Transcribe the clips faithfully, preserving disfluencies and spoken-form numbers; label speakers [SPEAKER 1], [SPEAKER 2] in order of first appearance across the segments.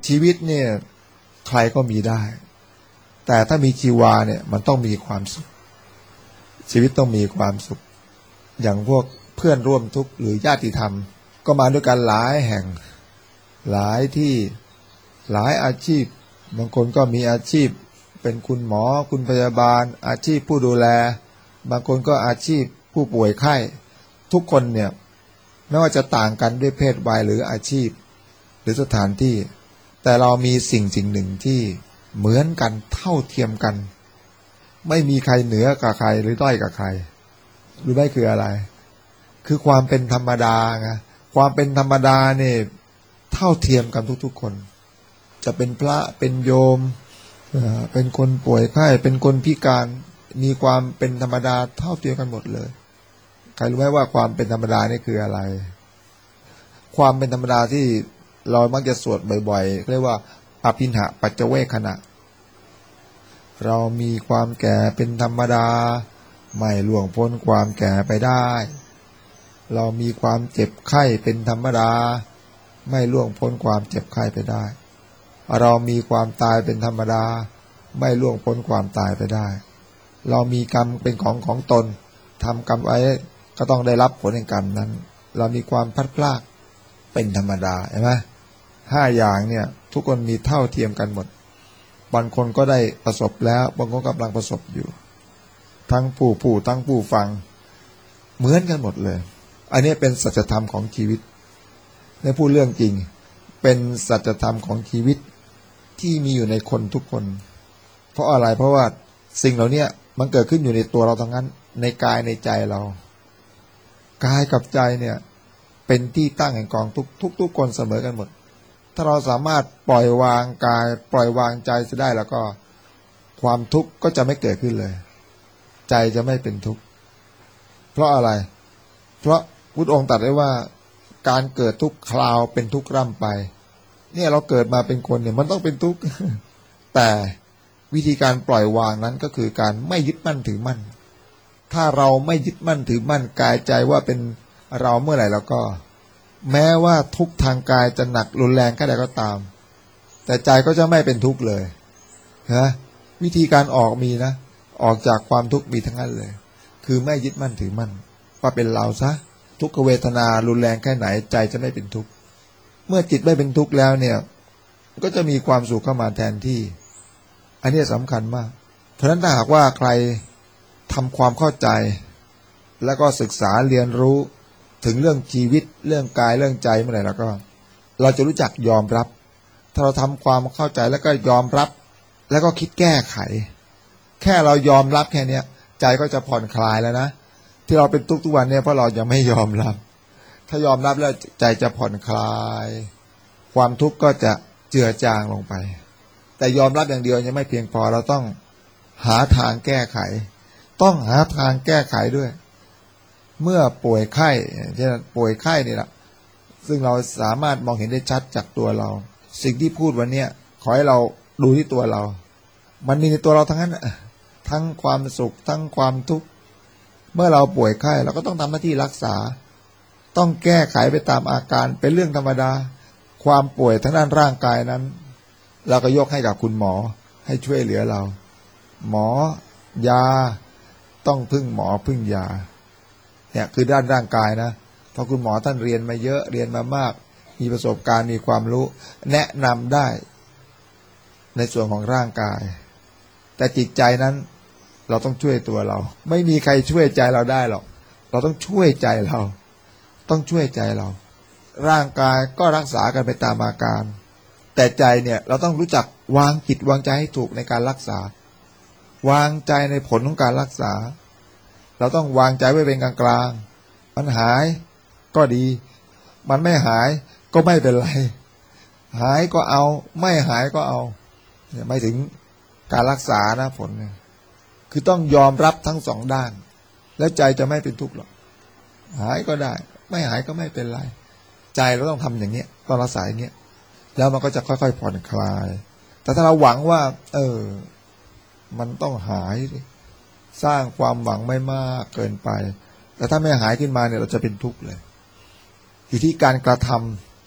[SPEAKER 1] ชีวิตเนี่ยใครก็มีได้แต่ถ้ามีชีวาเนี่ยมันต้องมีความสุขชีวิตต้องมีความสุขอย่างพวกเพื่อนร่วมทุกข์หรือญาติธรรมก็มาด้วยกันหลายแห่งหลายที่หลายอาชีพบางคนก็มีอาชีพเป็นคุณหมอคุณพยาบาลอาชีพผู้ดูแลบางคนก็อาชีพผู้ป่วยไข้ทุกคนเนี่ยไม่ว่าจะต่างกันด้วยเพศวัยหรืออาชีพหรือสถานที่แต่เรามีสิ่งสิ่งหนึ่งที่เหมือนกันเท่าเทียมกันไม่มีใครเหนือกับใครหรือด้อยกับใครรู้ไหมคืออะไรคือความเป็นธรรมดาไงความเป็นธรรมดาเนี่ยเท่าเทียมกันทุกๆคนจะเป็นพระเป็นโยมเป็นคนป่วยไข้เป็นคนพิการมีความเป็นธรรมดาเท่าเทียมกันหมดเลยใครรู้ไหมว่าความเป็นธรรมดานี่คืออะไรความเป็นธรรมดาที่เรามักจะสวดบ่อยๆเรียกว่าอภินหปัจจเวคขณะเรามีความแก่เป็นธรรมดาไม่ล่วงพ้นความแก่ไปได้เรามีความเจ็บไข้เป็นธรรมดาไม่ล่วงพ้นความเจ็บไข้ไปได้เรามีความตายเป็นธรรมดาไม่ล่วงพ้นความตายไปได้เรามีกรรมเป็นของของตนทำกรรมไว้ก็ต้องได้รับผลแห่งกรรมนั้นเรามีความพลัดพรากเป็นธรรมดาเห็นไหมห้าอย่างเนี่ยทุกคนมีเท่าเทียมกันหมดบางคนก็ได้ประสบแล้วบางคนกำลังประสบอยู่ทั้งผู้ผู้ทั้งผู้ฟังเหมือนกันหมดเลยอันนี้เป็นสัจธรรมของชีวิตในพูดเรื่องจริงเป็นสัจธรรมของชีวิตที่มีอยู่ในคนทุกคนเพราะอะไรเพราะว่าสิ่งเหล่านี้มันเกิดขึ้นอยู่ในตัวเราทั้งนั้นในกายในใจเรากายกับใจเนี่ยเป็นที่ตั้งแห่งกองทุกทุกทุกคนเสมอกันหมดถ้าเราสามารถปล่อยวางกายปล่อยวางใจเสียได้แล้วก็ความทุกข์ก็จะไม่เกิดขึ้นเลยใจจะไม่เป็นทุกข์เพราะอะไรเพราะพุทธองค์ตรัสไว้ว่าการเกิดทุกคราวเป็นทุกร่ำไปเนี่ยเราเกิดมาเป็นคนเนี่ยมันต้องเป็นทุกข์แต่วิธีการปล่อยวางนั้นก็คือการไม่ยึดมั่นถือมั่นถ้าเราไม่ยึดมั่นถือมั่นกายใจว่าเป็นเราเมื่อไหร่แล้วก็แม้ว่าทุกข์ทางกายจะหนักรุนแรงแค่ใดก็ตามแต่ใจก็จะไม่เป็นทุกข์เลยนะวิธีการออกมีนะออกจากความทุกข์มีทั้งนั้นเลยคือไม่ยึดมั่นถือมั่นว่าเป็นเราซะทุกขเวทนารุนแรงแค่ไหนใจจะไม่เป็นทุกข์เมื่อจิตไม่เป็นทุกข์แล้วเนี่ยก็จะมีความสุขเข้ามาแทนที่อันนี้สำคัญมากเพราะฉะนั้นถ้าหากว่าใครทำความเข้าใจแล้วก็ศึกษาเรียนรู้ถึงเรื่องชีวิตเรื่องกายเรื่องใจเมื่อไหร่แล้วก็เราจะรู้จักยอมรับถ้าเราทำความเข้าใจแล้วก็ยอมรับแล้วก็คิดแก้ไขแค่เรายอมรับแค่นี้ใจก็จะผ่อนคลายแล้วนะที่เราเป็นทุกข์ทุกวันเนี่ยเพราะเรายังไม่ยอมรับถ้ายอมรับแล้วใจจะผ่อนคลายความทุกข์ก็จะเจือจางลงไปแต่ยอมรับอย่างเดียวยังไม่เพียงพอเราต้องหาทางแก้ไขต้องหาทางแก้ไขด้วยเมื่อป่วยไข้เช่นป่วยไข้นี่แหละซึ่งเราสามารถมองเห็นได้ชัดจากตัวเราสิ่งที่พูดวันนี้ขอให้เราดูที่ตัวเรามันมีในตัวเราทั้งนั้นทั้งความสุขทั้งความทุกข์เมื่อเราป่วยไข้เราก็ต้องทำหน้าที่รักษาต้องแก้ไขไปตามอาการเป็นเรื่องธรรมดาความป่วยทั้งด้านร่างกายนั้นเราก็ยกให้กับคุณหมอให้ช่วยเหลือเราหมอยาต้องพึ่งหมอพึ่งยาเนี่ยคือด้านร่างกายนะเพราะคุณหมอท่านเรียนมาเยอะเรียนมามากมีประสบการณ์มีความรู้แนะนำได้ในส่วนของร่างกายแต่จิตใจนั้นเราต้องช่วยตัวเราไม่มีใครช่วยใจเราได้หรอกเราต้องช่วยใจเราต้องช่วยใจเราร่างกายก็รักษากันไปตามอาการแต่ใจเนี่ยเราต้องรู้จักวางจิตวางใจให้ถูกในการรักษาวางใจในผลของการรักษาเราต้องวางใจไว้เป็นกลางกลางมันหายก็ดีมันไม่หายก็ไม่เป็นไรหายก็เอาไม่หายก็เอาเนี่ยไม่ถึงการรักษานะผลเนี่ยคือต้องยอมรับทั้งสองด้านแล้วใจจะไม่เป็นทุกข์หรอกหายก็ได้ไม่หายก็ไม่เป็นไรใจเราต้องทำอย่างเนี้ยต้องรักษาอย่างเนี้ยแล้วมันก็จะค่อยๆผ่อนคลายแต่ถ้าเราหวังว่าเออมันต้องหายสร้างความหวังไม่มากเกินไปแต่ถ้าไม่หายขึ้นมาเนี่ยเราจะเป็นทุกข์เลยอยู่ที่การกระทำ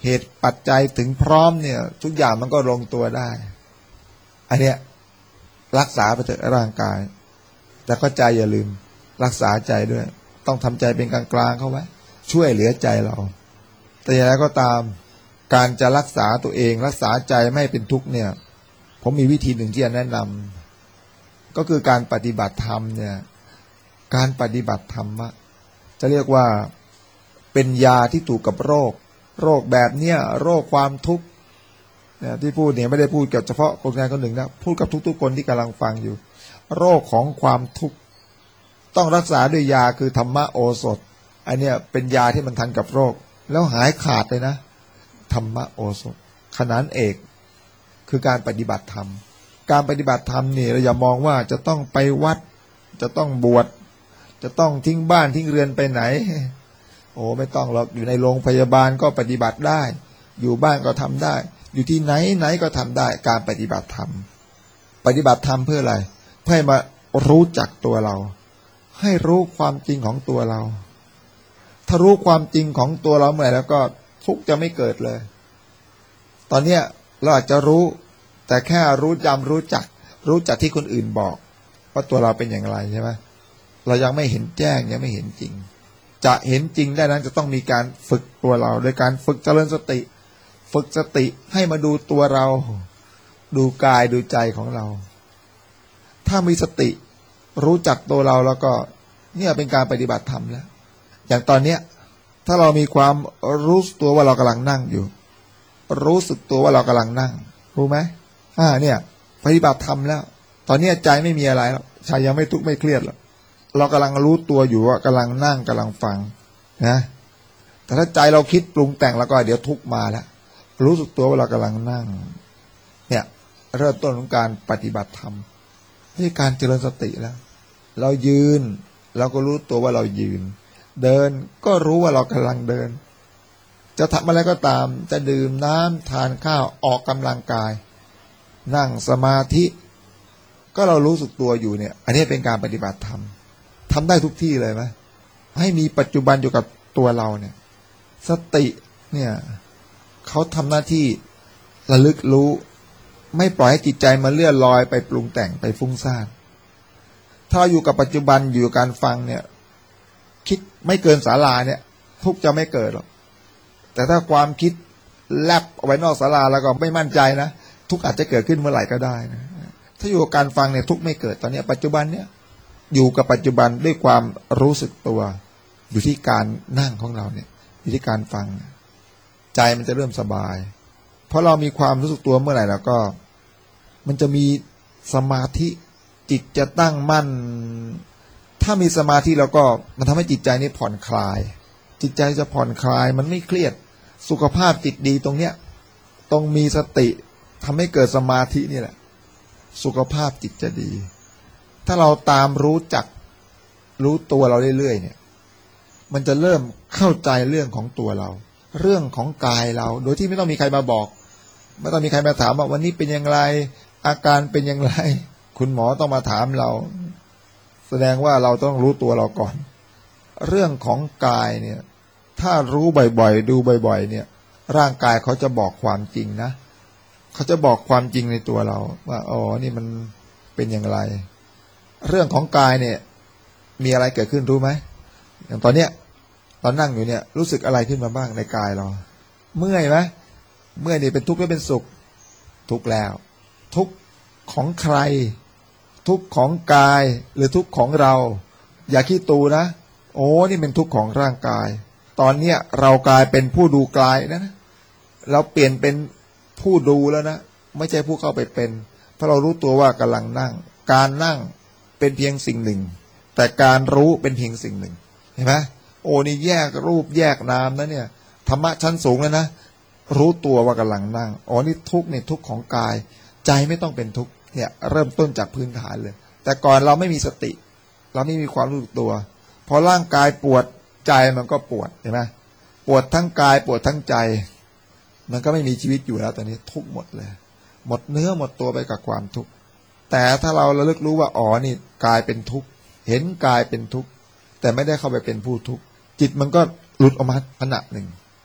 [SPEAKER 1] เหตุปัจจัยถึงพร้อมเนี่ยทุกอย่างมันก็ลงตัวได้อันเนี้ยรักษาไปเถอะร่างกายแต่ก็ใจอย่าลืมรักษาใจด้วยต้องทำใจเป็นกลางๆเข้าไว้ช่วยเหลือใจเราแต่อย่างไรก็ตามการจะรักษาตัวเองรักษาใจไม่ให้เป็นทุกข์เนี่ยผมมีวิธีหนึ่งที่จะแนะนำก็คือการปฏิบัติธรรมเนี่ยการปฏิบัติธรรมะจะเรียกว่าเป็นยาที่ถูกกับโรคโรคแบบเนี้ยโรคความทุกข์เนี่ยที่พูดเนี่ยไม่ได้พูดกับเฉพาะคนงานคนหนึ่งนะพูดกับทุกๆคนที่กำลังฟังอยู่โรคของความทุกข์ต้องรักษาด้วยยาคือธรรมโอสถอันเนี้ยเป็นยาที่มันทันกับโรคแล้วหายขาดเลยนะธรรมโอสถขนานเอกคือการปฏิบัติธรรมการปฏิบัติธรรมนี่เราอย่ามองว่าจะต้องไปวัดจะต้องบวชจะต้องทิ้งบ้านทิ้งเรือนไปไหนโอ้ไม่ต้องหรอกอยู่ในโรงพยาบาลก็ปฏิบัติได้อยู่บ้านก็ทำได้อยู่ที่ไหนไหนก็ทำได้การปฏิบัติธรรมปฏิบัติธรรมเพื่ออะไรเพื่อให้มารู้จักตัวเราให้รู้ความจริงของตัวเราถ้ารู้ความจริงของตัวเราเมื่อไหร่แล้วก็ทุกข์จะไม่เกิดเลยตอนเนี้ยเราอาจจะรู้แต่แค่รู้จำรู้จักรู้จักที่คนอื่นบอกว่าตัวเราเป็นอย่างไรใช่ไหมเรายังไม่เห็นแจ้งยังไม่เห็นจริงจะเห็นจริงได้นั้นจะต้องมีการฝึกตัวเราโดยการฝึกเจริญสติฝึกสติให้มาดูตัวเราดูกายดูใจของเราถ้ามีสติรู้จักตัวเราแล้วก็เนี่ยเป็นการปฏิบัติธรรมแล้วอย่างตอนเนี้ยถ้าเรามีความรู้ตัวว่าเรากำลังนั่งอยู่รู้สึกตัวว่าเรากำลังนั่งรู้ไหมอ่าเนี่ยปฏิบัติธรรมแล้วตอนนี้ใจไม่มีอะไรแล้วใจยังไม่ทุกข์ไม่เครียดหรอกเรากำลังรู้ตัวอยู่ว่ากำลังนั่งกำลังฟังนะแต่ถ้าใจเราคิดปรุงแต่งแล้วก็เดี๋ยวทุกข์มาแล้วรู้สึกตัวว่าเรากำลังนั่งเนี่ยเริ่มต้นของการปฏิบัติธรรมนี่การเจริญสติแล้วเรายืนเราก็รู้ตัวว่าเรายืนเดินก็รู้ว่าเรากำลังเดินจะทำอะไรก็ตามจะดื่มน้ำทานข้าวออกกำลังกายนั่งสมาธิก็เรารู้สึกตัวอยู่เนี่ยอันนี้เป็นการปฏิบัติธรรมทำได้ทุกที่เลยไหมให้มีปัจจุบันอยู่กับตัวเราเนี่ยสติเนี่ยเขาทำหน้าที่ระลึกรู้ไม่ปล่อยให้จิตใจมาเลื่อนลอยไปปรุงแต่งไปฟุ้งซ่านถ้าอยู่กับปัจจุบันอยู่กับการฟังเนี่ยคิดไม่เกินศาลาเนี่ยทุกจะไม่เกิดหรอกแต่ถ้าความคิดแลบเอาไว้นอกศาลาแล้วก็ไม่มั่นใจนะทุกอาจจะเกิดขึ้นเมื่อไหร่ก็ได้นะถ้าอยู่กับการฟังเนี่ยทุกไม่เกิดตอนนี้ปัจจุบันเนี่ยอยู่กับปัจจุบันด้วยความรู้สึกตัวอยู่ที่การนั่งของเราเนี่ยอยู่ที่การฟังใจมันจะเริ่มสบายเพราะเรามีความรู้สึกตัวเมื่อไหร่แล้วก็มันจะมีสมาธิจิตจะตั้งมั่นถ้ามีสมาธิแล้วก็มันทำให้จิตใจนี้ผ่อนคลายจิตใจจะผ่อนคลายมันไม่เครียดสุขภาพจิตดีตรงเนี้ยต้องมีสติทำให้เกิดสมาธินี่แหละสุขภาพจิตจะดีถ้าเราตามรู้จักรู้ตัวเราเรื่อยๆเนี่ยมันจะเริ่มเข้าใจเรื่องของตัวเราเรื่องของกายเราโดยที่ไม่ต้องมีใครมาบอกไม่ต้องมีใครมาถามว่าวันนี้เป็นอย่างไรอาการเป็นอย่างไรคุณหมอต้องมาถามเราแสดงว่าเราต้องรู้ตัวเราก่อนเรื่องของกายเนี่ยถ้ารู้บ่อยๆดูบ่อยๆเนี่ยร่างกายเขาจะบอกความจริงนะเขาจะบอกความจริงในตัวเราว่าอ๋อนี่มันเป็นอย่างไรเรื่องของกายเนี่ยมีอะไรเกิดขึ้นรู้ไหมอย่างตอนเนี้ยตอนนั่งอยู่เนี่ยรู้สึกอะไรขึ้นมาบ้างในกายเราเมื่อยไหมเมื่อยนี่เป็นทุกข์หรือเป็นสุขทุกข์แล้วทุกข์ของใครทุกข์ของกายหรือทุกข์ของเราอย่าขี้ตูนะโอ้นี่เป็นทุกข์ของร่างกายตอนเนี้ยเรากลายเป็นผู้ดูกายนะเราเปลี่ยนเป็นผู้ดูแล้วนะไม่ใช่ผู้เข้าไปเป็นเพราะเรารู้ตัวว่ากำลังนั่งการนั่งเป็นเพียงสิ่งหนึ่งแต่การรู้เป็นเพียงสิ่งหนึ่งเห็นไหมโอ้นี่แยกรูปแยกนามนะเนี่ยธรรมะชั้นสูงแล้วนะรู้ตัวว่ากำลังนั่งอ๋อนี่ทุกข์เนี่ยทุกข์ของกายใจไม่ต้องเป็นทุกข์เนี่ยเริ่มต้นจากพื้นฐานเลยแต่ก่อนเราไม่มีสติเราไม่มีความรู้สึกตัวพอร่างกายปวดใจมันก็ปวดเห็นไหมปวดทั้งกายปวดทั้งใจมันก็ไม่มีชีวิตอยู่แล้วตอนนี้ทุกข์หมดเลยหมดเนื้อหมดตัวไปกับความทุกข์แต่ถ้าเราระลึกรู้ว่าอ๋อนี่กายเป็นทุกข์เห็นกายเป็นทุกข์แต่ไม่ได้เข้าไปเป็นผู้ทุกข์จิตมันก็หลุดออกมาขณะหนึ่ง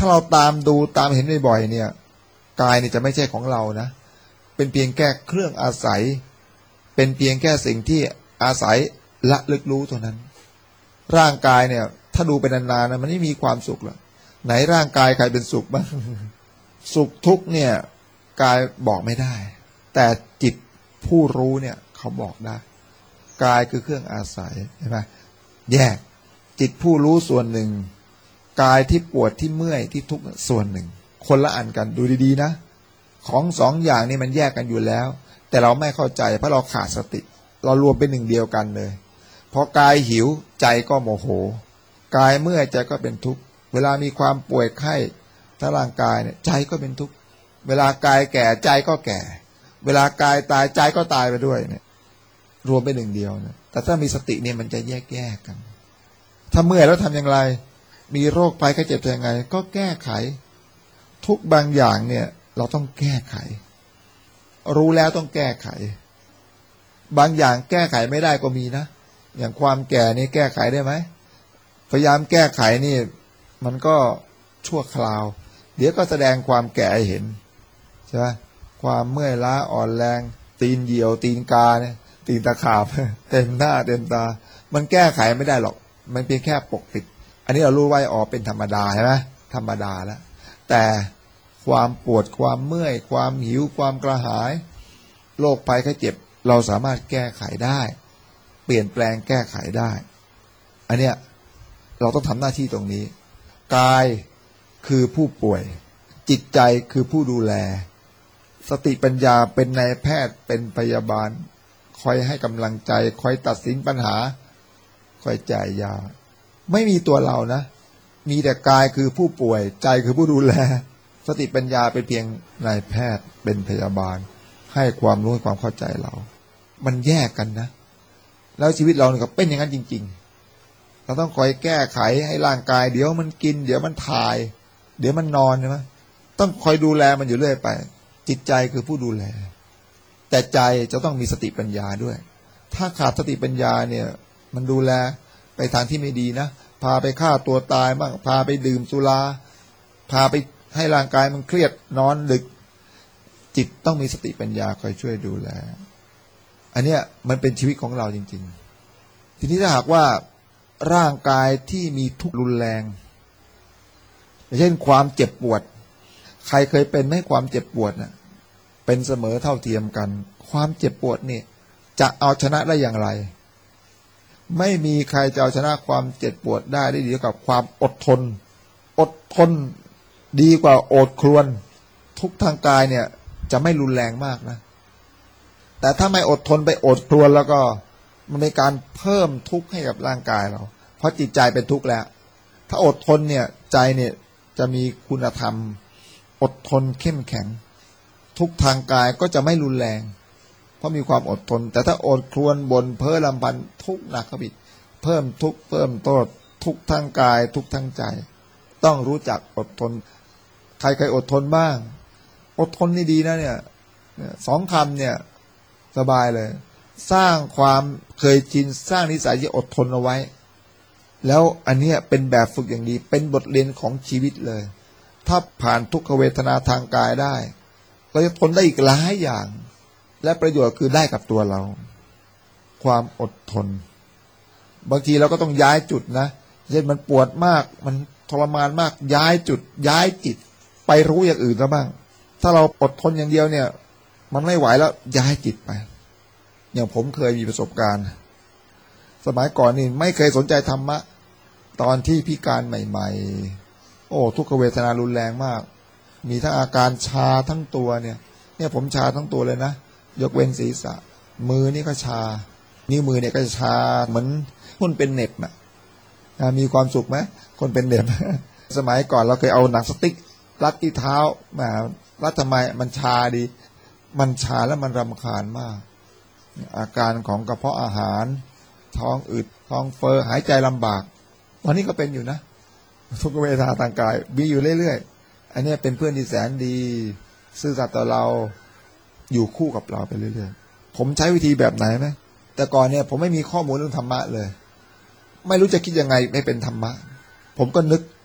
[SPEAKER 1] ถ้าเราตามดูตามเห็นบ่อยๆเนี่ยกายเนี่ยจะไม่ใช่ของเรานะเป็นเพียงแค่เครื่องอาศัยเป็นเพียงแค่สิ่งที่อาศัยละลึกรู้เท่านั้นร่างกายเนี่ยถ้าดูเป็นนานๆนะมันไม่มีความสุขหรอกไหนร่างกายใครเป็นสุขบ้าง สุขทุกข์เนี่ยกายบอกไม่ได้แต่จิตผู้รู้เนี่ยเขาบอกได้กายคือเครื่องอาศัยใช่ไหมแยกจิตผู้รู้ส่วนหนึ่งกายที่ปวดที่เมื่อยที่ทุกข์ส่วนหนึ่งคนละอันกันดูดีๆนะของสองอย่างนี้มันแยกกันอยู่แล้วแต่เราไม่เข้าใจเพราะเราขาดสติเรารวมเป็นหนึ่งเดียวกันเลยพอกายหิวใจก็โมโหกายเมื่อยใจก็เป็นทุกข์เวลามีความป่วยไข้ถ้าร่างกายเนี่ยใจก็เป็นทุกข์เวลากายแก่ใจก็แก่เวลากายตายใจก็ตายไปด้วยเนี่ยรวมเป็นหนึ่งเดียวเนี่ยแต่ถ้ามีสติเนี่ยมันจะแยกแยกกันถ้าเมื่อยแล้วทำอย่างไรมีโรคภัยไข้เจ็บยังไงก็แก้ไขทุกบางอย่างเนี่ยเราต้องแก้ไขรู้แล้วต้องแก้ไขบางอย่างแก้ไขไม่ได้ก็มีนะอย่างความแก่นี่แก้ไขได้ไหมพยายามแก้ไขนี่มันก็ชั่วคราวเดี๋ยวก็แสดงความแก่ให้เห็นใช่ไหมความเมื่อยล้าอ่อนแรงตีนเหี่ยวตีนกาเนี่ยตีนตะขาบ เต็มหน้าเต็มตามันแก้ไขไม่ได้หรอกมันเพียงแค่ปกปิดอันนี้เรารู้ไว้อ๋อเป็นธรรมดาใช่ไหมธรรมดาแล้วแต่ความปวดความเมื่อยความหิวความกระหายโรคภัยไข้เจ็บเราสามารถแก้ไขได้เปลี่ยนแปลงแก้ไขได้อันเนี้ยเราต้องทำหน้าที่ตรงนี้กายคือผู้ป่วยจิตใจคือผู้ดูแลสติปัญญาเป็นนายแพทย์เป็นพยาบาลคอยให้กำลังใจคอยตัดสินปัญหาคอยจ่ายยาไม่มีตัวเรานะมีแต่กายคือผู้ป่วยใจคือผู้ดูแลสติปัญญาเป็นเพียงนายแพทย์เป็นพยาบาลให้ความรู้ความเข้าใจเรามันแยกกันนะแล้วชีวิตเราเนี่ยก็เป็นอย่างนั้นจริงๆเราต้องคอยแก้ไขให้ร่างกายเดี๋ยวมันกินเดี๋ยวมันถ่ายเดี๋ยวมันนอนใช่ไหมต้องคอยดูแลมันอยู่เรื่อยไปจิตใจคือผู้ดูแลแต่ใจจะต้องมีสติปัญญาด้วยถ้าขาดสติปัญญาเนี่ยมันดูแลไปทางที่ไม่ดีนะพาไปฆ่าตัวตายบ้างพาไปดื่มสุราพาไปให้ร่างกายมันเครียดนอนดึกจิตต้องมีสติปัญญาคอยช่วยดูแลอันเนี้ยมันเป็นชีวิตของเราจริงๆทีนี้ถ้าหากว่าร่างกายที่มีทุกข์รุนแรงเช่นความเจ็บปวดใครเคยเป็นไหมความเจ็บปวดน่ะเป็นเสมอเท่าเทียมกันความเจ็บปวดนี่จะเอาชนะได้อย่างไรไม่มีใครจะเอาชนะความเจ็บปวดได้ได้ดีกับความอดทนอดทนดีกว่าโอดครวญทุกทางกายเนี่ยจะไม่รุนแรงมากนะแต่ถ้าไม่อดทนไปอดครวญแล้วก็มันเป็นการเพิ่มทุกข์ให้กับร่างกายเราเพราะจิตใจเป็นทุกข์แล้วถ้าอดทนเนี่ยใจเนี่ยจะมีคุณธรรมอดทนเข้มแข็งทุกทางกายก็จะไม่รุนแรงเพราะมีความอดทนแต่ถ้าอดครวญบ่นเพ้อลำพันทุกข์หนักเข้าไปเพิ่มทุกข์เพิ่มโทษทุกทางกายทุกทางใจต้องรู้จักอดทนใครเคยอดทนบ้างอดทนนี่ดีนะเนี่ยสองคำเนี่ยสบายเลยสร้างความเคยชินสร้างนิสัยที่อดทนเอาไว้แล้วอันเนี้ยเป็นแบบฝึกอย่างดีเป็นบทเรียนของชีวิตเลยถ้าผ่านทุกขเวทนาทางกายได้เราจะทนได้อีกหลายอย่างและประโยชน์คือได้กับตัวเราความอดทนบางทีเราก็ต้องย้ายจุดนะเช่นมันปวดมากมันทรมานมากย้ายจุดย้ายจิตไปรู้อย่างอื่นซะบ้างถ้าเราอดทนอย่างเดียวเนี่ยมันไม่ไหวแล้วย้ายจิตไปอย่างผมเคยมีประสบการณ์สมัยก่อนนี่ไม่เคยสนใจธรรมะตอนที่พิการใหม่ๆโอ้ทุกขเวทนารุนแรงมากมีทั้งอาการชาทั้งตัวเนี่ยเนี่ยผมชาทั้งตัวเลยนะยกเว้นศีรษะมือนี่ก็ชานิ้วมือเนี่ยก็ชาเหมือนคนเป็นเน็บอ่ะมีความสุขไหมคนเป็นเน็บ สมัยก่อนเราเคยเอาหนังสติ๊กรัดที่เท้ามารัดทำไมมันชาดีมันชาแล้วมันรำคาญมากอาการของกระเพาะอาหารท้องอืดท้องเฟ้อหายใจลำบากตอนนี้ก็เป็นอยู่นะทุกเวทนาทางกายมีอยู่เรื่อยๆอันนี้เป็นเพื่อนที่แสนดีซื่อสัตย์ต่อเราอยู่คู่กับเราไปเรื่อยๆผมใช้วิธีแบบไหนไหมแต่ก่อนเนี่ยผมไม่มีข้อมูลเรื่องธรรมะเลยไม่รู้จะคิดยังไงไม่เป็นธรรมะผมก็นึก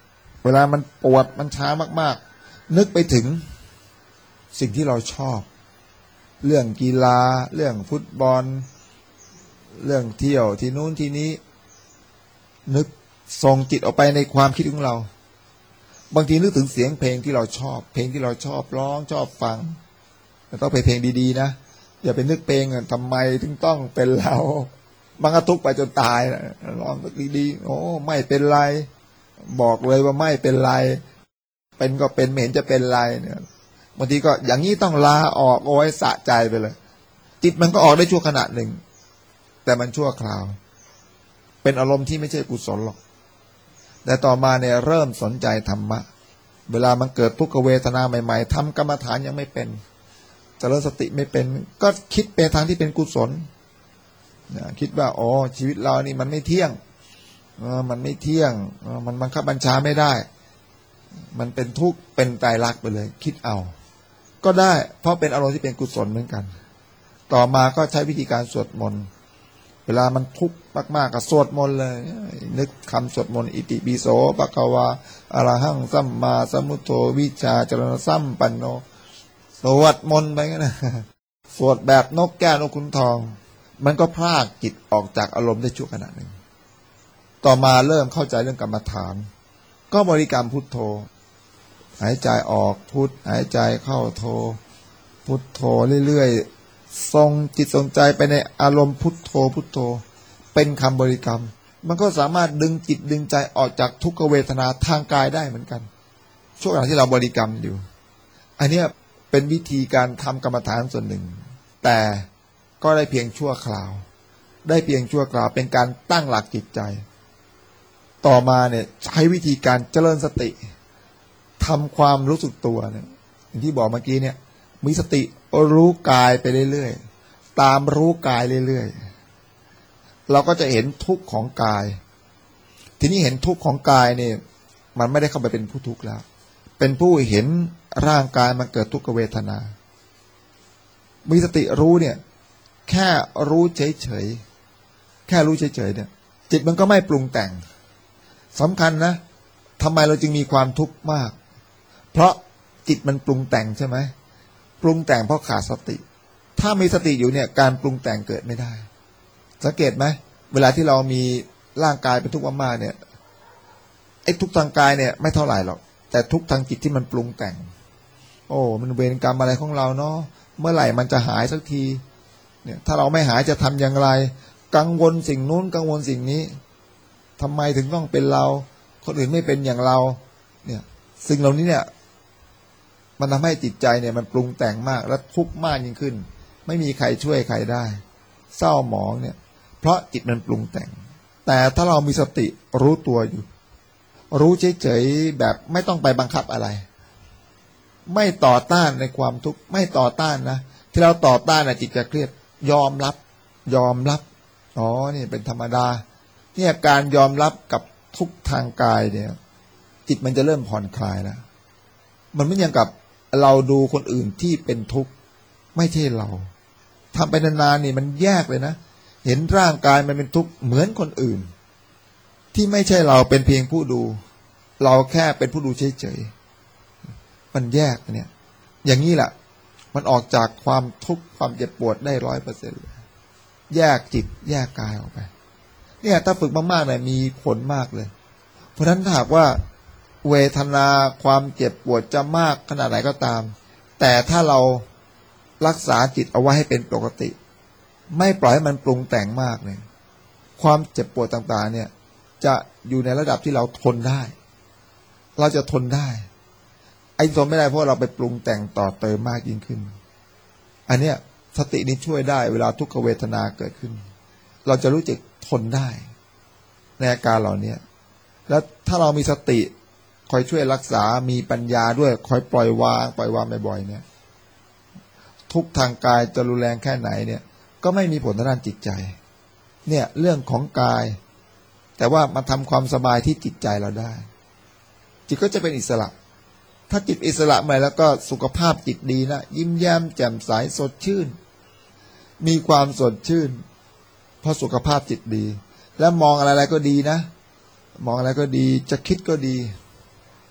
[SPEAKER 1] เวลามันปวดมันช้ามากๆนึกไปถึงสิ่งที่เราชอบเรื่องกีฬาเรื่องฟุตบอลเรื่องเที่ยวที่นู้นที่นี้นึกส่งจิตออกไปในความคิดของเราบางทีนึกถึงเสียงเพลงที่เราชอบเพลงที่เราชอบร้องชอบฟังแต่ต้องเป็นเพลงดีๆนะอย่าไปนึกเพลงทำไมถึงต้องเป็นเรามันก็ทุกข์ไปจนตายร้องดีๆโอ้ไม่เป็นไรบอกเลยว่าไม่เป็นไรเป็นก็เป็นไม่เห็นจะเป็นไรเนี่ยบางทีก็อย่างนี้ต้องลาออกโอ้ยสะใจไปเลยจิตมันก็ออกได้ชั่วขณะหนึ่งแต่มันชั่วคราวเป็นอารมณ์ที่ไม่ใช่กุศลหรอกแต่ต่อมาเนี่ยเริ่มสนใจธรรมะเวลามันเกิดทุกขเวทนาใหม่ๆทำกรรมฐานยังไม่เป็นเจริญสติไม่เป็นก็คิดไปทางที่เป็นกุศลคิดว่าอ๋อชีวิตเรานี่มันไม่เที่ยงมันไม่เที่ยงมันบังคับบัญชาไม่ได้มันเป็นทุกข์เป็นไตรลักษณ์ไปเลยคิดเอาก็ได้เพราะเป็นอารมณ์ที่เป็นกุศลเหมือนกันต่อมาก็ใช้วิธีการสวดมนต์เวลามันทุกข์มากๆก็สวดมนต์เลยนึกคำสวดมนต์อิติปิโสภะคะวาอะระหังสัมมาสัมพุทโธวิชชาจรณะสัมปันโนสวดมนต์ไปงั้นนะสวดแบบนกแก้วนกขุนทองมันก็พรากจิตออกจากอารมณ์ได้ชั่วขณะหนึ่งต่อมาเริ่มเข้าใจเรื่องกรรมฐานก็บริกรรมพุทโธหายใจออกพุทหายใจเข้าโธพุทโธเรื่อยๆทรงจิตทรงใจไปในอารมณ์พุทโธพุทโธเป็นคำบริกรรมมันก็สามารถดึงจิตดึงใจออกจากทุกขเวทนาทางกายได้เหมือนกันช่วงขณะที่เราบริกรรมอยู่อันนี้เป็นวิธีการทำกรรมฐานส่วนหนึ่งแต่ก็ได้เพียงชั่วคราวได้เพียงชั่วคราวเป็นการตั้งหลักจิตใจต่อมาเนี่ยใช้วิธีการเจริญสติทำความรู้สึกตัวเนี่ยอย่างที่บอกเมื่อกี้เนี่ยมีสติรู้กายไปเรื่อยๆตามรู้กายเรื่อยๆเราก็จะเห็นทุกข์ของกายทีนี้เห็นทุกข์ของกายเนี่ยมันไม่ได้เข้าไปเป็นผู้ทุกข์แล้วเป็นผู้เห็นร่างกายมันเกิดทุกขเวทนามีสติรู้เนี่ยแค่รู้เฉยๆแค่รู้เฉยๆเนี่ยจิตมันก็ไม่ปรุงแต่งสำคัญนะทำไมเราจึงมีความทุกข์มากเพราะจิตมันปรุงแต่งใช่ไหมปรุงแต่งเพราะขาดสติถ้ามีสติอยู่เนี่ยการปรุงแต่งเกิดไม่ได้สังเกตไหมเวลาที่เรามีร่างกายเป็นทุกข์มากๆเนี่ยไอ้ทุกข์ทางกายเนี่ยไม่เท่าไหร่หรอกแต่ทุกข์ทางจิตที่มันปรุงแต่งโอ้มันเวรกรรมอะไรของเราเนาะเมื่อไหร่มันจะหายสักทีเนี่ยถ้าเราไม่หายจะทำอย่างไรกังวลสิ่งนู้นกังวลสิ่งนี้ทำไมถึงต้องเป็นเราคนอื่นไม่เป็นอย่างเราเนี่ยสิ่งเหล่านี้เนี่ยมันทำให้จิตใจเนี่ยมันปรุงแต่งมากและทุกข์มากยิ่งขึ้นไม่มีใครช่วยใครได้เศร้าหมองเนี่ยเพราะจิตมันปรุงแต่งแต่ถ้าเรามีสติรู้ตัวอยู่รู้เฉยๆแบบไม่ต้องไปบังคับอะไรไม่ต่อต้านในความทุกข์ไม่ต่อต้านนะที่เราต่อต้านนะจิตจะเครียดยอมรับยอมรับอ๋อนี่เป็นธรรมดาเนี่ยการยอมรับกับทุกทางกายเนี่ยจิตมันจะเริ่มผ่อนคลายแล้วมันไม่อย่างกับเราดูคนอื่นที่เป็นทุกข์ไม่ใช่เราทำไปนานๆนี่มันแยกเลยนะเห็นร่างกายมันเป็นทุกข์เหมือนคนอื่นที่ไม่ใช่เราเป็นเพียงผู้ดูเราแค่เป็นผู้ดูเฉยๆมันแยกเนี่ยอย่างนี้แหละมันออกจากความทุกข์ความเจ็บปวดได้ร้อยเปอร์เซ็นต์แยกจิตแยกกายออกไปเนี่ยถ้าฝึกมากๆเนี่ยมีผลมากเลยเพราะฉะนั้นถ้าหากว่าเวทนาความเจ็บปวดจะมากขนาดไหนก็ตามแต่ถ้าเรารักษาจิตเอาไว้ให้เป็นปกติไม่ปล่อยให้มันปรุงแต่งมากเนี่ยความเจ็บปวดต่างๆเนี่ยจะอยู่ในระดับที่เราทนได้เราจะทนได้ไอ้ทนไม่ได้เพราะเราไปปรุงแต่งต่อเติมมากยิ่งขึ้นอันเนี้ยสตินี้ช่วยได้เวลาทุกขเวทนาเกิดขึ้นเราจะรู้จักทนได้ในอาการเหล่านี้แล้วถ้าเรามีสติคอยช่วยรักษามีปัญญาด้วยคอยปล่อยวางปล่อยวางบ่อยๆเนี่ยทุกทางกายจะรุนแรงแค่ไหนเนี่ยก็ไม่มีผลทางด้านจิตใจเนี่ยเรื่องของกายแต่ว่ามาทำความสบายที่จิตใจเราได้จิตก็จะเป็นอิสระถ้าจิตอิสระใหม่แล้วก็สุขภาพจิตดีนะยิ้มแย้มแจ่มใสสดชื่นมีความสดชื่นเพราะสุขภาพจิตดีและมองอะไรๆก็ดีนะมองอะไรก็ดีจะคิดก็ดี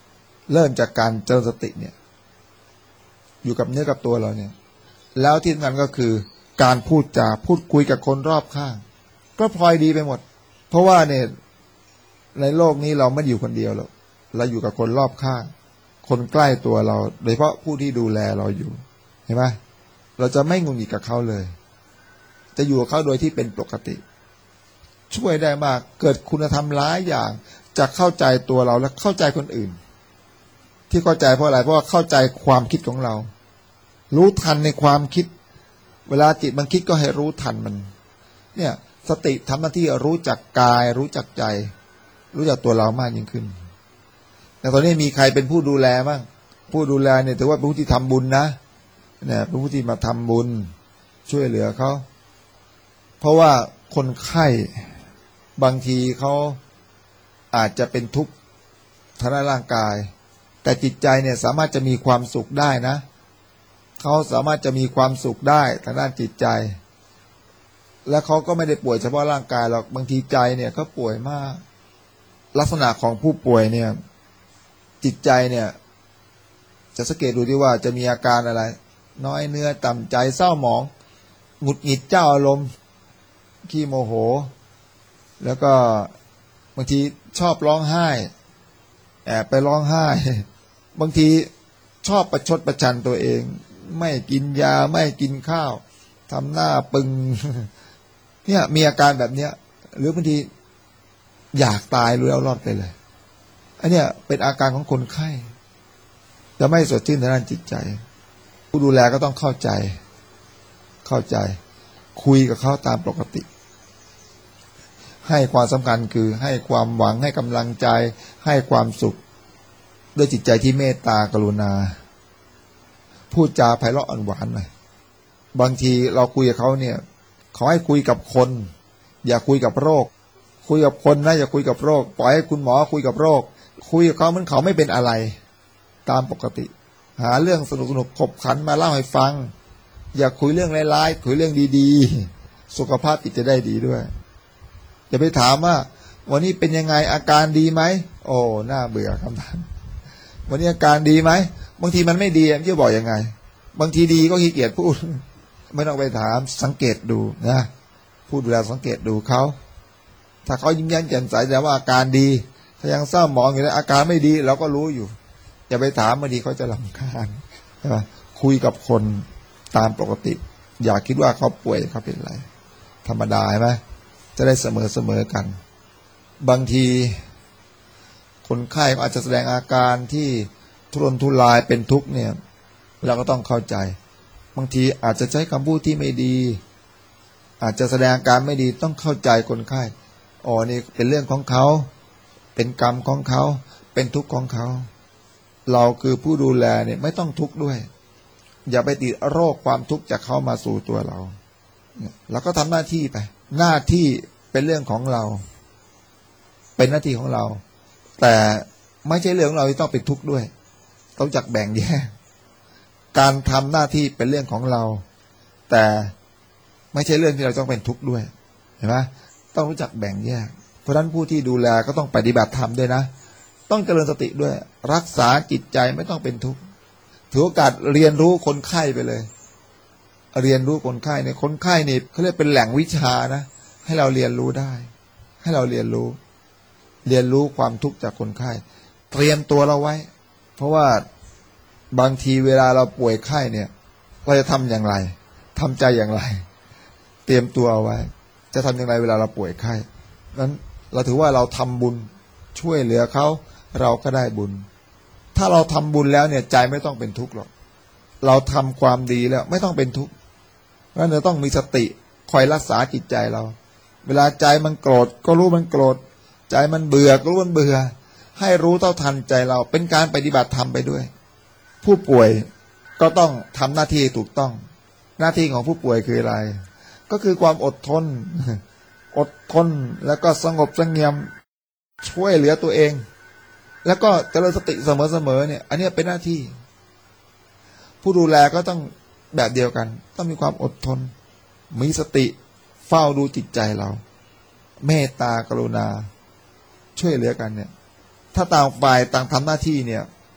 [SPEAKER 1] เริ่มจากการเจริญสติเนี่ยอยู่กับเนื้อกับตัวเราเนี่ยแล้วที่สำคัญก็คือการพูดจาพูดคุยกับคนรอบข้างก็พลอยดีไปหมดเพราะว่าเนี่ยในโลกนี้เราไม่อยู่คนเดียวหรอกเราอยู่กับคนรอบข้างคนใกล้ตัวเราโดยเฉพาะผู้ที่ดูแลเราอยู่เห็นไหมเราจะไม่งุนหงิดกับเขาเลยจะอยู่กับเขาโดยที่เป็นปกติช่วยได้มากเกิดคุณธรรมหลายอย่างจะเข้าใจตัวเราและเข้าใจคนอื่นที่เข้าใจเพราะอะไรเพราะว่าเข้าใจความคิดของเรารู้ทันในความคิดเวลาจิตมันคิดก็ให้รู้ทันมันเนี่ยสติทำหน้าที่รู้จักกายรู้จักใจรู้จักตัวเรามากยิ่งขึ้นแต่ตอนนี้มีใครเป็นผู้ดูแลบ้างผู้ดูแลเนี่ยถือว่าเป็นผู้ที่ทำบุญนะเนี่ยเป็นผู้ที่มาทำบุญช่วยเหลือเขาเพราะว่าคนไข้บางทีเขาอาจจะเป็นทุกข์ทางด้านร่างกายแต่จิตใจเนี่ยสามารถจะมีความสุขได้นะเขาสามารถจะมีความสุขได้ทางด้านจิตใจและเขาก็ไม่ได้ป่วยเฉพาะร่างกายหรอกบางทีใจเนี่ยเขาป่วยมากลักษณะของผู้ป่วยเนี่ยจิตใจเนี่ยจะสังเกตดูที่ว่าจะมีอาการอะไรน้อยเนื้อต่ำใจเศร้าหมองหงุดหงิดเจ้าอารมณ์ขี้โมโหแล้วก็บางทีชอบร้องไห้แอบไปร้องไห้บางทีชอบประชดประชันตัวเองไม่กินยาไม่กินข้าวทำหน้าปึงเนี่ยมีอาการแบบเนี้ยหรือบางทีอยากตายรู้แล้วรอดไปเลยอันเนี้ยเป็นอาการของคนไข้จะไม่สดชื่นทางด้านจิตใจผู้ดูแลก็ต้องเข้าใจเข้าใจคุยกับเขาตามปกติให้ความสำคัญคือให้ความหวังให้กำลังใจให้ความสุขด้วยจิตใจที่เมตตากรุณาพูดจาไพเราะอ่อนหวานหน่อยบางทีเราคุยกับเขาเนี่ยขอให้คุยกับคนอย่าคุยกับโรคคุยกับคนนะอย่าคุยกับโรคปล่อยให้คุณหมอคุยกับโรคคุยกับเขาเหมือนเขาไม่เป็นอะไรตามปกติหาเรื่องสนุกสนุกขบขันมาเล่าให้ฟังอย่าคุยเรื่องร้ายๆคุยเรื่องดีๆสุขภาพจิตจะได้ดีด้วยอย่าไปถามว่าวันนี้เป็นยังไงอาการดีไหมโอ้น่าเบื่อคำถามวันนี้อาการดีไหมบางทีมันไม่ดีจะบอกยังไงบางทีดีก็ขี้เกียจพูดไม่ต้องไปถามสังเกตดูนะพูดดูแลสังเกตดูเขาถ้าเขายิ้มแย้มแจ่มใสแต่ว่าอาการดีถ้ายังเศร้าหมองอยู่แล้วอาการไม่ดีเราก็รู้อยู่อย่าไปถามบางทีเขาจะรำคาญใช่ไหมคุยกับคนตามปกติอย่าคิดว่าเขาป่วยเขาเป็นอะไรธรรมดาใช่ไหมจะได้เสมอเสมอกันบางทีคนไข้อาจจะแสดงอาการที่ทุรนทุรายเป็นทุกข์เนี่ยเราก็ต้องเข้าใจบางทีอาจจะใช้คำพูดที่ไม่ดีอาจจะแสดงอาการไม่ดีต้องเข้าใจคนไข้อ๋อนี่เป็นเรื่องของเขาเป็นกรรมของเขาเป็นทุกข์ของเขาเราคือผู้ดูแลเนี่ยไม่ต้องทุกข์ด้วยอย่าไปติดโรคความทุกข์จากเขามาสู่ตัวเราเราก็ทำหน้าที่ไปหน้าที่เป็นเรื่องของเราเป็นหน้าที่ของเราแต่ไม่ใช่เรื่องของเราที่ต้องเป็นทุกข์ด้วยต้องจักแบ่งแยกการทำหน้าที่เป็นเรื่องของเราแต่ไม่ใช่เรื่องที่เราต้องเป็นทุกข์ด้วยเห็นไหมต้องรู้จักแบ่งแยกเพราะฉะนั้นผู้ที่ดูแลก็ต้องปฏิบัติธรรมด้วยนะต้องเจริญสติด้วยรักษาจิตใจไม่ต้องเป็นทุกข์ถือโอกาสเรียนรู้คนไข้ไปเลยเรียนรู้คนไข้ในคนไข้นี่เขาเรียกเป็นแหล่งวิชานะให้เราเรียนรู้ได้ให้เราเรียนรู้เรียนรู้ความทุกข์จากคนไข้เตรียมตัวเราไว้เพราะว่าบางทีเวลาเราป่วยไข้เนี่ยเราจะทำอย่างไรทำใจอย่างไรเตรียมตัวเอาไว้จะทำอย่างไรเวลาเราป่วยไข้นั้นเราถือว่าเราทำบุญช่วยเหลือเขาเราก็ได้บุญถ้าเราทำบุญแล้วเนี่ยใจไม่ต้องเป็นทุกข์หรอกเราทำความดีแล้วไม่ต้องเป็นทุกข์เพราะฉะนั้นเราต้องมีสติคอยรักษาจิตใจเราเวลาใจมันโกรธก็รู้มันโกรธใจมันเบื่อก็รู้มันเบื่อให้รู้เท่าทันใจเราเป็นการปฏิบัติธรรมไปด้วยผู้ป่วยก็ต้องทำหน้าที่ถูกต้องหน้าที่ของผู้ป่วยคืออะไรก็คือความอดทนอดทนแล้วก็สงบเสงี่ยมช่วยเหลือตัวเองแล้วก็เจริญสติเสมอๆเนี่ยอันนี้เป็นหน้าที่ผู้ดูแลก็ต้องแบบเดียวกันต้องมีความอดทนมีสติเฝ้าดูจิตใจเราเมตตากรุณาช่วยเหลือกันเนี่ยถ้าต่างฝ่ายต่างทำหน้าที่เนี่ย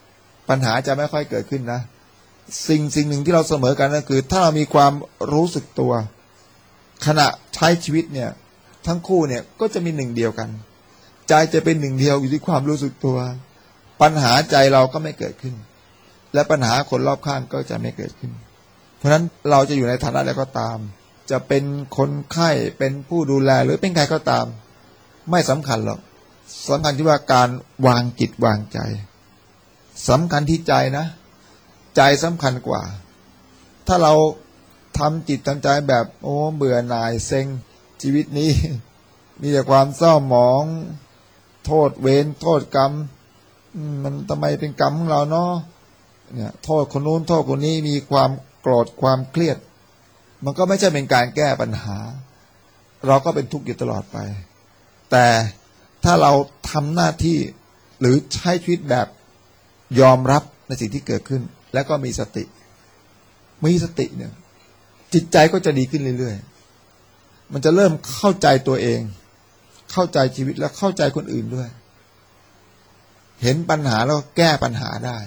[SPEAKER 1] ปัญหาจะไม่ค่อยเกิดขึ้นนะสิ่งสิ่งหนึ่งที่เราเสมอกันก็คือถ้าเรามีความรู้สึกตัวขณะใช้ชีวิตเนี่ยทั้งคู่เนี่ยก็จะมีหนึ่งเดียวกันใจจะเป็นหนึ่งเดียวอยู่ที่ความรู้สึกตัวปัญหาใจเราก็ไม่เกิดขึ้นและปัญหาคนรอบข้างก็จะไม่เกิดขึ้นเพราะฉะนั้นเราจะอยู่ในฐานะใดก็ตามจะเป็นคนไข้เป็นผู้ดูแลหรือเป็นใครก็ตามไม่สำคัญหรอกสำคัญที่ว่าการวางจิตวางใจสำคัญที่ใจนะใจสำคัญกว่าถ้าเราทำจิตทำใจแบบโอ้เบื่อหน่ายเซ็งชีวิตนี้มีแต่ความเศร้าหมองโทษเวรโทษกรรมมันทำไมเป็นกรรมของเราเนาะเนี่ยโทษคนนู้นโทษคนนี้มีความโกรธความเครียดมันก็ไม่ใช่เป็นการแก้ปัญหาเราก็เป็นทุกข์อยู่ตลอดไปแต่ถ้าเราทำหน้าที่หรือใช้ชีวิตแบบยอมรับในสิ่งที่เกิดขึ้นแล้วก็มีสติมีสติเนี่ยจิตใจก็จะดีขึ้นเรื่อยๆมันจะเริ่มเข้าใจตัวเองเข้าใจชีวิตและเข้าใจคนอื่นด้วยเห็นปัญหาแล้วแก้ปัญหาได้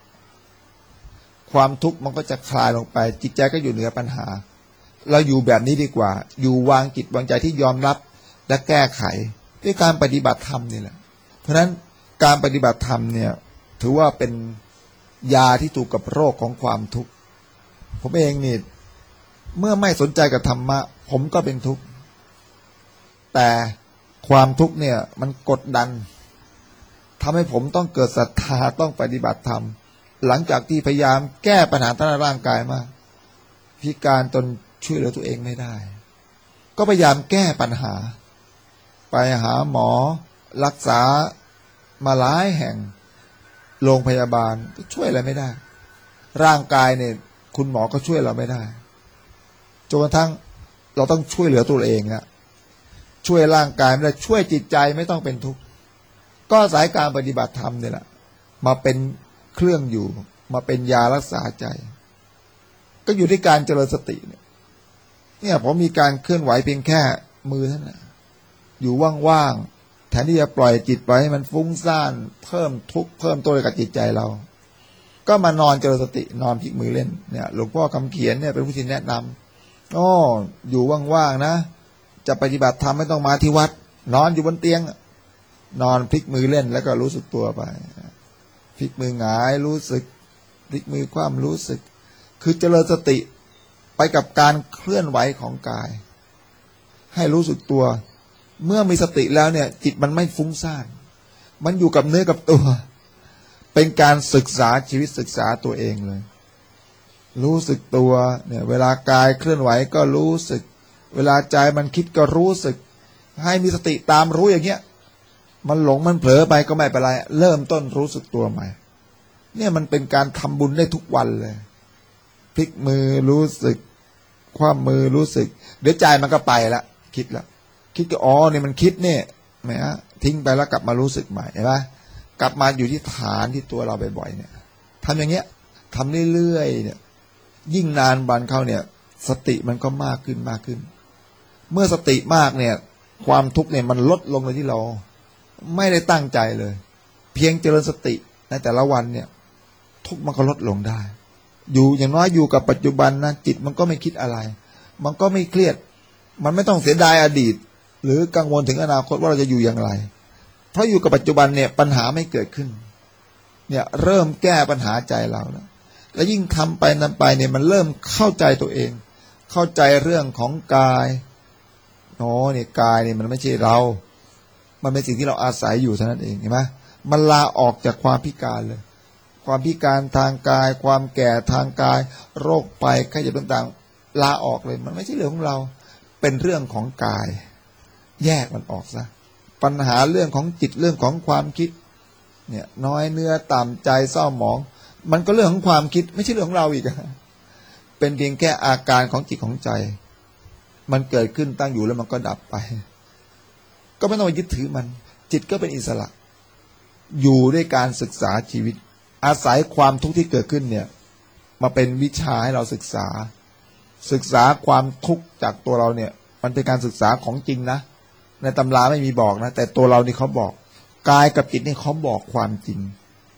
[SPEAKER 1] ความทุกข์มันก็จะคลายลงไปจิตใจก็อยู่เหนือปัญหาเราอยู่แบบนี้ดีกว่าอยู่วางจิตวางใจที่ยอมรับและแก้ไขด้วยการปฏิบัติธรรมนี่แหละเพราะฉะนั้นการปฏิบัติธรรมเนี่ยถือว่าเป็นยาที่ถูกกับโรคของความทุกข์ผมเองนี่เมื่อไม่สนใจกับธรรมะผมก็เป็นทุกข์แต่ความทุกข์เนี่ยมันกดดันทำให้ผมต้องเกิดศรัทธาต้องปฏิบัติธรรมหลังจากที่พยายามแก้ปัญหาทางร่างกายมาพิการจนช่วยเหลือตัวเองไม่ได้ก็พยายามแก้ปัญหาไปหาหมอรักษามาหลายแห่งโรงพยาบาลก็ช่วยอะไรไม่ได้ร่างกายเนี่ยคุณหมอก็ช่วยเราไม่ได้จนกระทั่งเราต้องช่วยเหลือตัวเองนะช่วยร่างกายไม่ได้ช่วยจิตใจไม่ต้องเป็นทุกข์ก็สายการปฏิบัติธรรมเนี่ยแหละมาเป็นเครื่องอยู่มาเป็นยารักษาใจก็อยู่ที่การเจริญสติเนี่ยเนี่ยผมมีการเคลื่อนไหวเพียงแค่มือเท่านั้นอยู่ว่างๆแทนที่จะปล่อยจิตไปให้มันฟุ้งซ่านเพิ่มทุกข์เพิ่มตัวกับจิตใจเราก็มานอนเจริญสตินอนพลิกมือเล่นเนี่ยหลวงพ่อคำเขียนเนี่ยเป็นผู้ที่แนะนำอ๋ออยู่ว่างๆนะจะปฏิบัติธรรมไม่ต้องมาที่วัดนอนอยู่บนเตียงนอนพลิกมือเล่นแล้วก็รู้สึกตัวไปพลิกมือหงายรู้สึกพลิกมือคว่ำรู้สึกคือเจริญสติไปกับการเคลื่อนไหวของกายให้รู้สึกตัวเมื่อมีสติแล้วเนี่ยจิตมันไม่ฟุ้งซ่านมันอยู่กับเนื้อกับตัวเป็นการศึกษาชีวิตศึกษาตัวเองเลยรู้สึกตัวเนี่ยเวลากายเคลื่อนไหวก็รู้สึกเวลาใจมันคิดก็รู้สึกให้มีสติตามรู้อย่างเงี้ยมันหลงมันเผลอไปก็ไม่เป็นไรเริ่มต้นรู้สึกตัวใหม่เนี่ยมันเป็นการทำบุญได้ทุกวันเลยพลิกมือรู้สึกคว่ำมือรู้สึกเดี๋ยวใจมันก็ไปละคิดละคิดก็อ๋อนี่มันคิดเนี่ยแหมทิ้งไปแล้วกลับมารู้สึกใหม่เห็นไหมกลับมาอยู่ที่ฐานที่ตัวเราบ่อยๆเนี่ยทำอย่างเงี้ยทำเรื่อยๆเนี่ยยิ่งนานวันเข้าเนี่ยสติมันก็มากขึ้นมากขึ้นเมื่อสติมากเนี่ยความทุกข์เนี่ยมันลดลงเลยที่เราไม่ได้ตั้งใจเลยเพียงเจริญสติในแต่ละวันเนี่ยทุกข์มันก็ลดลงได้อยู่อย่างน้อยอยู่กับปัจจุบันนะจิตมันก็ไม่คิดอะไรมันก็ไม่เครียดมันไม่ต้องเสียดายอดีตหรือกังวลถึงอนาคตว่าเราจะอยู่อย่างไรเพราะอยู่กับปัจจุบันเนี่ยปัญหาไม่เกิดขึ้นเนี่ยเริ่มแก้ปัญหาใจเราแล้วแล้วยิ่งทำไปนำไปเนี่ยมันเริ่มเข้าใจตัวเองเข้าใจเรื่องของกายโอ้เนี่ยกายเนี่ยมันไม่ใช่เรามันเป็นสิ่งที่เราอาศัยอยู่เท่านั้นเองเห็นไหมมันลาออกจากความพิการเลยความพิการทางกายความแก่ทางกายโรคภัยไข้เจ็บต่างๆลาออกเลยมันไม่ใช่เรื่องของเราเป็นเรื่องของกายแยกมันออกซะปัญหาเรื่องของจิตเรื่องของความคิดเนี่ยน้อยเนื้อต่ำใจเศร้าหมองมันก็เรื่องของความคิดไม่ใช่เรื่องของเราอีกเป็นเพียงแค่อาการของจิตของใจมันเกิดขึ้นตั้งอยู่แล้วมันก็ดับไปก็ไม่ต้องไปยึดถือมันจิตก็เป็นอิสระอยู่ด้วยการศึกษาชีวิตอาศัยความทุกข์ที่เกิดขึ้นเนี่ยมาเป็นวิชาให้เราศึกษาศึกษาความทุกข์จากตัวเราเนี่ยมันเป็นการศึกษาของจริงนะในตำราไม่มีบอกนะแต่ตัวเรานี่เขาบอกกายกับจิตนี่เขาบอกความจริง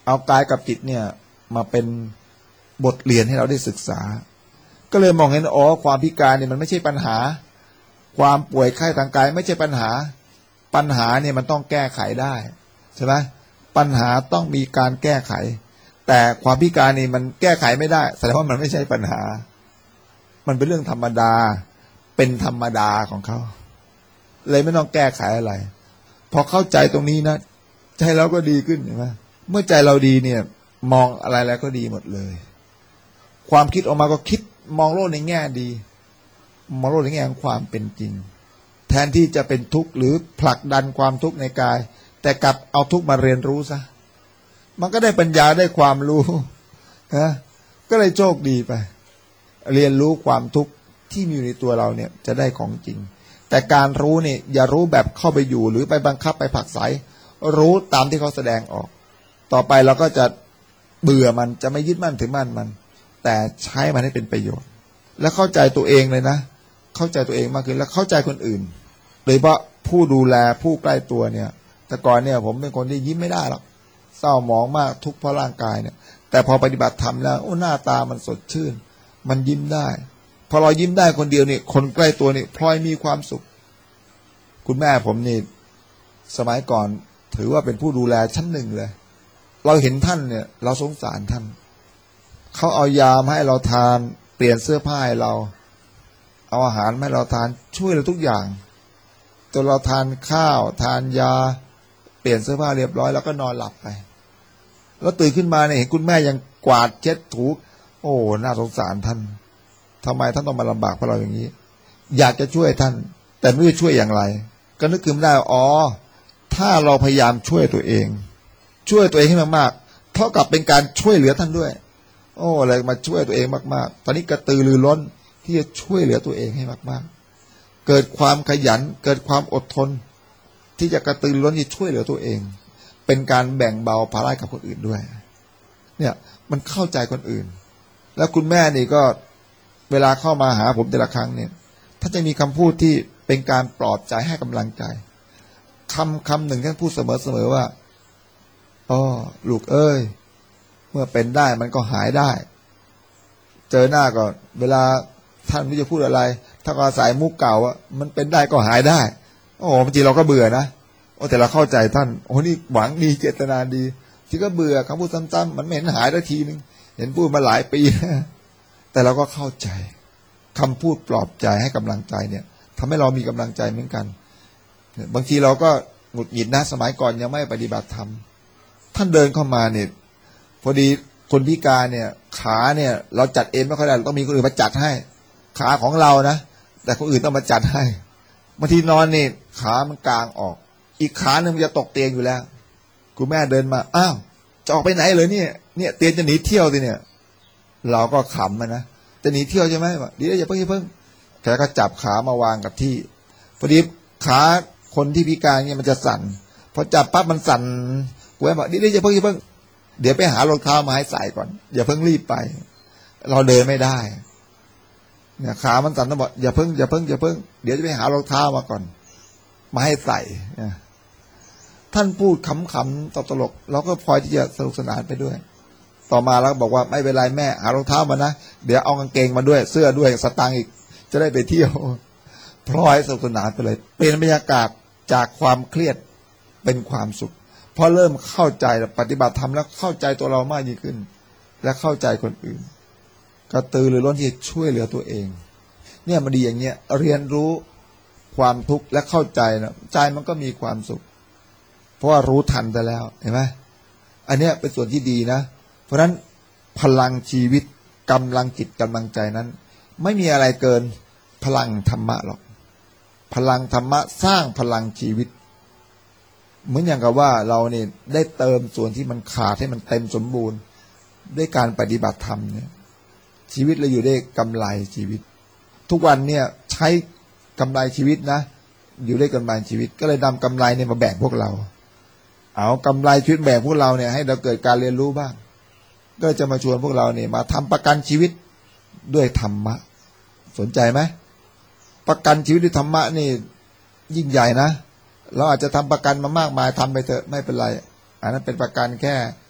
[SPEAKER 1] เอากายกับจิตเนี่ยมาเป็นบทเรียนให้เราได้ศึกษาก็เลยมองเห็นอ๋อความพิการเนี่ยมันไม่ใช่ปัญหาความป่วยไข้ทางกายไม่ใช่ปัญหาปัญหาเนี่ยมันต้องแก้ไขได้ใช่ไหมปัญหาต้องมีการแก้ไขแต่ความพิการนี่มันแก้ไขไม่ได้แสดงว่ามันไม่ใช่ปัญหามันเป็นเรื่องธรรมดาเป็นธรรมดาของเขาเลยไม่ต้องแก้ไขอะไรพอเข้าใจตรงนี้นะใจเราก็ดีขึ้นเห็นไหมเมื่อใจเราดีเนี่ยมองอะไรแล้วก็ดีหมดเลยความคิดออกมาก็คิดมองโลกในแง่ดีมองโลกในแง่ของความเป็นจริงแทนที่จะเป็นทุกข์หรือผลักดันความทุกข์ในกายแต่กลับเอาทุกข์มาเรียนรู้ซะมันก็ได้ปัญญาได้ความรู้นะก็เลยโชคดีไปเรียนรู้ความทุกข์ที่มีอยู่ในตัวเราเนี่ยจะได้ของจริงแต่การรู้เนี่ยอย่ารู้แบบเข้าไปอยู่หรือไปบังคับไปผลักไสรู้ตามที่เขาแสดงออกต่อไปเราก็จะเบื่อมันจะไม่ยึดมั่นถือมั่นมันแต่ใช้มันให้เป็นประโยชน์และเข้าใจตัวเองเลยนะเข้าใจตัวเองมากขึ้นแล้วเข้าใจคนอื่นโดยเฉพาะผู้ดูแลผู้ใกล้ตัวเนี่ยแต่ก่อนเนี่ยผมเป็นคนที่ยิ้มไม่ได้หรอกเศร้าหมองมากทุกข์เพราะร่างกายเนี่ยแต่พอปฏิบัติธรรมแล้วโอ้หน้าตามันสดชื่นมันยิ้มได้พอเรายิ้มได้คนเดียวนี่คนใกล้ตัวนี่พลอยมีความสุขคุณแม่ผมนี่สมัยก่อนถือว่าเป็นผู้ดูแลชั้นหนึ่งเลยเราเห็นท่านเนี่ยเราสงสารท่านเขาเอายามาให้เราทานเปลี่ยนเสื้อผ้าให้เราเอาอาหารมาให้เราทานช่วยเราทุกอย่างจนเราทานข้าวทานยาเปลี่ยนเสื้อผ้าเรียบร้อยแล้วก็นอนหลับไปแล้วตื่นขึ้นมาเนี่ยเห็นคุณแม่ยังกวาดเช็ดถูโอ้น่าสงสารท่านทำไมท่านต้องมาลำบากเพราะเราอย่างนี้อยากจะช่วยท่านแต่ไม่รู้จะช่วยอย่างไรก็นึกขึ้นได้อ๋อถ้าเราพยายามช่วยตัวเองช่วยตัวเองให้มากๆเท่ากับเป็นการช่วยเหลือท่านด้วยโอ้อะไรมาช่วยตัวเองมากๆตอนนี้กระตือรือร้นที่จะช่วยเหลือตัวเองให้มากๆเกิดความขยันเกิดความอดทนที่จะกระตือรือร้นที่ช่วยเหลือตัวเองเป็นการแบ่งเบาภาระกับคนอื่นด้วยเนี่ยมันเข้าใจคนอื่นแล้วคุณแม่นี่ก็เวลาเข้ามาหาผมแต่ละครั้งเนี่ยท่านจะมีคำพูดที่เป็นการปลอบใจให้กำลังใจคำคำหนึ่งท่านพูดเสมอๆว่าอ๋อลูกเอ้ยเมื่อเป็นได้มันก็หายได้เจอหน้าก็เวลาท่านไม่จะพูดอะไรถ้าก็อาศัยมุกเก่าว่ามันเป็นได้ก็หายได้โอ้บางทีเราก็เบื่อนะโอ้แต่เราเข้าใจท่านโอ้นี่หวังดีเจตนาดีที่ก็เบื่อคำพูดซ้ำๆมันไม่เห็นหายได้ทีนึงเห็นพูดมาหลายปีแต่เราก็เข้าใจคำพูดปลอบใจให้กำลังใจเนี่ยทำให้เรามีกำลังใจเหมือนกันบางทีเราก็หงุดหงิดนะสมัยก่อนยังไม่ปฏิบัติธรรมท่านเดินเข้ามาเนี่ยพอดีคนพิการเนี่ยขาเนี่ยเราจัดเองไม่ค่อยได้ต้องมีคนอื่นมาจัดให้ขาของเรานะแต่คนอื่นต้องมาจัดให้บางทีนอนนี่ขามันกางออกอีกขาหนึ่งมันจะตกเตียงอยู่แล้วคุณแม่เดินมาอ้าวจะออกไปไหนเลยเนี่ยเนี่ยเตียงจะหนีเที่ยวสิเนี่ยเราก็ขำมันนะจะหนีเที่ยวใช่ไหมวะดีแล้วอย่าเพิ่งอย่าเพิ่งแกก็จับขามาวางกับที่พอดีขาคนที่พิการเนี่ยมันจะสั่นพอจับปั๊บมันสั่นกูแม่บอกดีแล้วอย่าเพิ่งอย่าเพิ่งเดี๋ยวไปหารองเท้ามาให้ใส่ก่อนอย่าเพิ่งรีบไปเราเดินไม่ได้เนี่ยขามันสั่นต้องบอกอย่าเพิ่งอย่าเพิ่งอย่าเพิ่งเดี๋ยวจะไปหารองเท้ามาก่อนมาให้ใส่ท่านพูดขำๆตลกๆเราก็พลอยที่จะสนุกสนานไปด้วยต่อมาแล้วบอกว่าไม่เป็นไรแม่หารองเท้ามานะเดี๋ยวเอากางเกงมาด้วยเสื้อด้วยสตางค์อีกจะได้ไปเที่ยวพลอยสนุกสนานไปเลยเป็นบรรยากาศจากความเครียดเป็นความสุขพอเริ่มเข้าใจปฏิบัติธรรมแล้วเข้าใจตัวเรามากยิ่งขึ้นและเข้าใจคนอื่นกระตือรือร้นที่จะช่วยเหลือตัวเองเนี่ยมันดีอย่างเงี้ยเรียนรู้ความทุกข์และเข้าใจนะใจมันก็มีความสุขเพราะว่ารู้ทันไปแล้วเห็นไหมอันเนี้ยเป็นส่วนที่ดีนะเพราะฉะนั้นพลังชีวิตกำลังจิตกำลังใจนั้นไม่มีอะไรเกินพลังธรรมะหรอกพลังธรรมะสร้างพลังชีวิตเหมือนอย่างกับว่าเราเนี่ยได้เติมส่วนที่มันขาดให้มันเต็มสมบูรณ์ด้วยการปฏิบัติธรรมเนี่ยชีวิตเราอยู่ได้กำไรชีวิตทุกวันเนี่ยใช้กำไรชีวิตนะอยู่ได้กำไรชีวิตก็เลยนำกำไรเนี่ยมาแบ่งพวกเราเอากำไรชีวิตแบ่งพวกเราเนี่ยให้เราเกิดการเรียนรู้บ้างก็จะมาชวนพวกเราเนี่ยมาทำประกันชีวิตด้วยธรรมะสนใจไหมประกันชีวิตด้วยธรรมะนี่ยิ่งใหญ่นะเราอาจจะทำประกันมามากมายทำไปเถอะไม่เป็นไรอันนั้นเป็นประกันแค่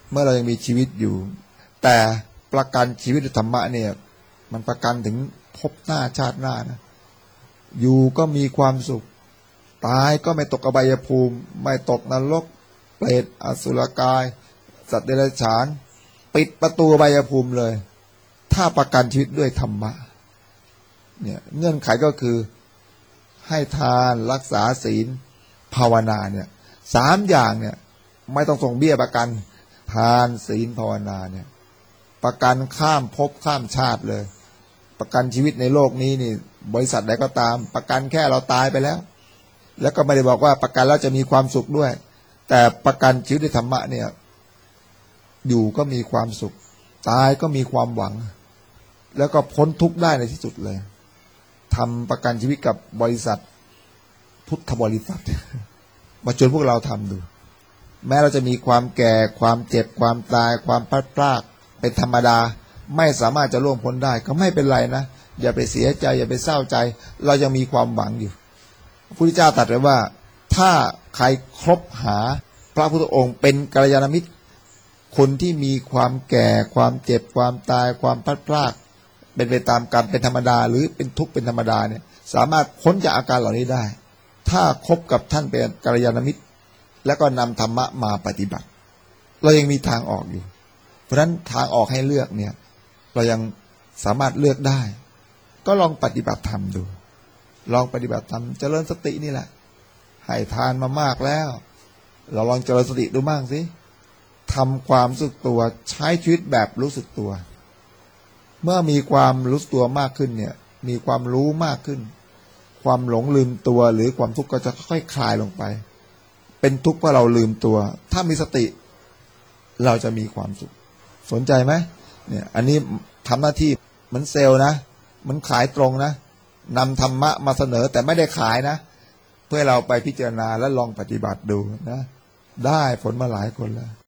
[SPEAKER 1] เมื่อเรายังมีชีวิตอยู่แต่ประกันชีวิตด้วยธรรมะเนี่ยมันประกันถึงพบหน้าชาติหน้านะอยู่ก็มีความสุขตายก็ไม่ตกอบายภูมิไม่ตกนรกเปรตอสุรกายสัตว์เดรัจฉานปิดประตูอบายภูมิเลยถ้าประกันชีวิตด้วยธรรมะเนี่ยเงื่อนไขก็คือให้ทานรักษาศีลภาวนาเนี่ยสามอย่างเนี่ยไม่ต้องส่งเบี้ยประกันทานศีลภาวนาเนี่ยประกันข้ามภพข้ามชาติเลยประกันชีวิตในโลกนี้นี่บริษัทใดก็ตามประกันแค่เราตายไปแล้วแล้วก็ไม่ได้บอกว่าประกันแล้วจะมีความสุขด้วยแต่ประกันชีวิตด้วยธรรมะเนี่ยอยู่ก็มีความสุขตายก็มีความหวังแล้วก็พ้นทุกข์ได้ในที่สุดเลยทำประกันชีวิตกับบริษัทพุทธบริษัทมาชวนพวกเราทำดูแม้เราจะมีความแก่ความเจ็บความตายความพลัดพรากเป็นธรรมดาไม่สามารถจะล่วงพ้นได้ก็ไม่เป็นไรนะอย่าไปเสียใจอย่าไปเศร้าใจเรายังมีความหวังอยู่พระพุทธเจ้าตรัสไว้ว่าถ้าใครคบหาพระพุทธองค์เป็นกัลยาณมิตรคนที่มีความแก่ความเจ็บความตายความพลัดพรากเป็นไปตามกรรมเป็นธรรมดาหรือเป็นทุกข์เป็นธรรมดาเนี่ยสามารถพ้นจากอาการเหล่านี้ได้ถ้าคบกับท่านเป็นกัลยาณมิตรแล้วก็นำธรรมะมาปฏิบัติเรายังมีทางออกอยู่เพราะฉะนั้นทางออกให้เลือกเนี่ยเรายังสามารถเลือกได้ก็ลองปฏิบัติธรรมดูลองปฏิบัติธรรมเจริญสตินี่แหละให้ทานมามากแล้วเราลองเจริญสติดูบ้างสิทำความรู้สึกตัวใช้ชีวิตแบบรู้สึกตัวเมื่อมีความรู้สึกตัวมากขึ้นเนี่ยมีความรู้มากขึ้นความหลงลืมตัวหรือความทุกข์ก็จะค่อยๆคลายลงไปเป็นทุกข์เพราะเราลืมตัวถ้ามีสติเราจะมีความสุขสนใจไหมเนี่ยอันนี้ทำหน้าที่เหมือนเซลล์นะเหมือนขายตรงนะนำธรรมะมาเสนอแต่ไม่ได้ขายนะเพื่อเราไปพิจารณาและลองปฏิบัติดูนะได้ผลมาหลายคนแล้ว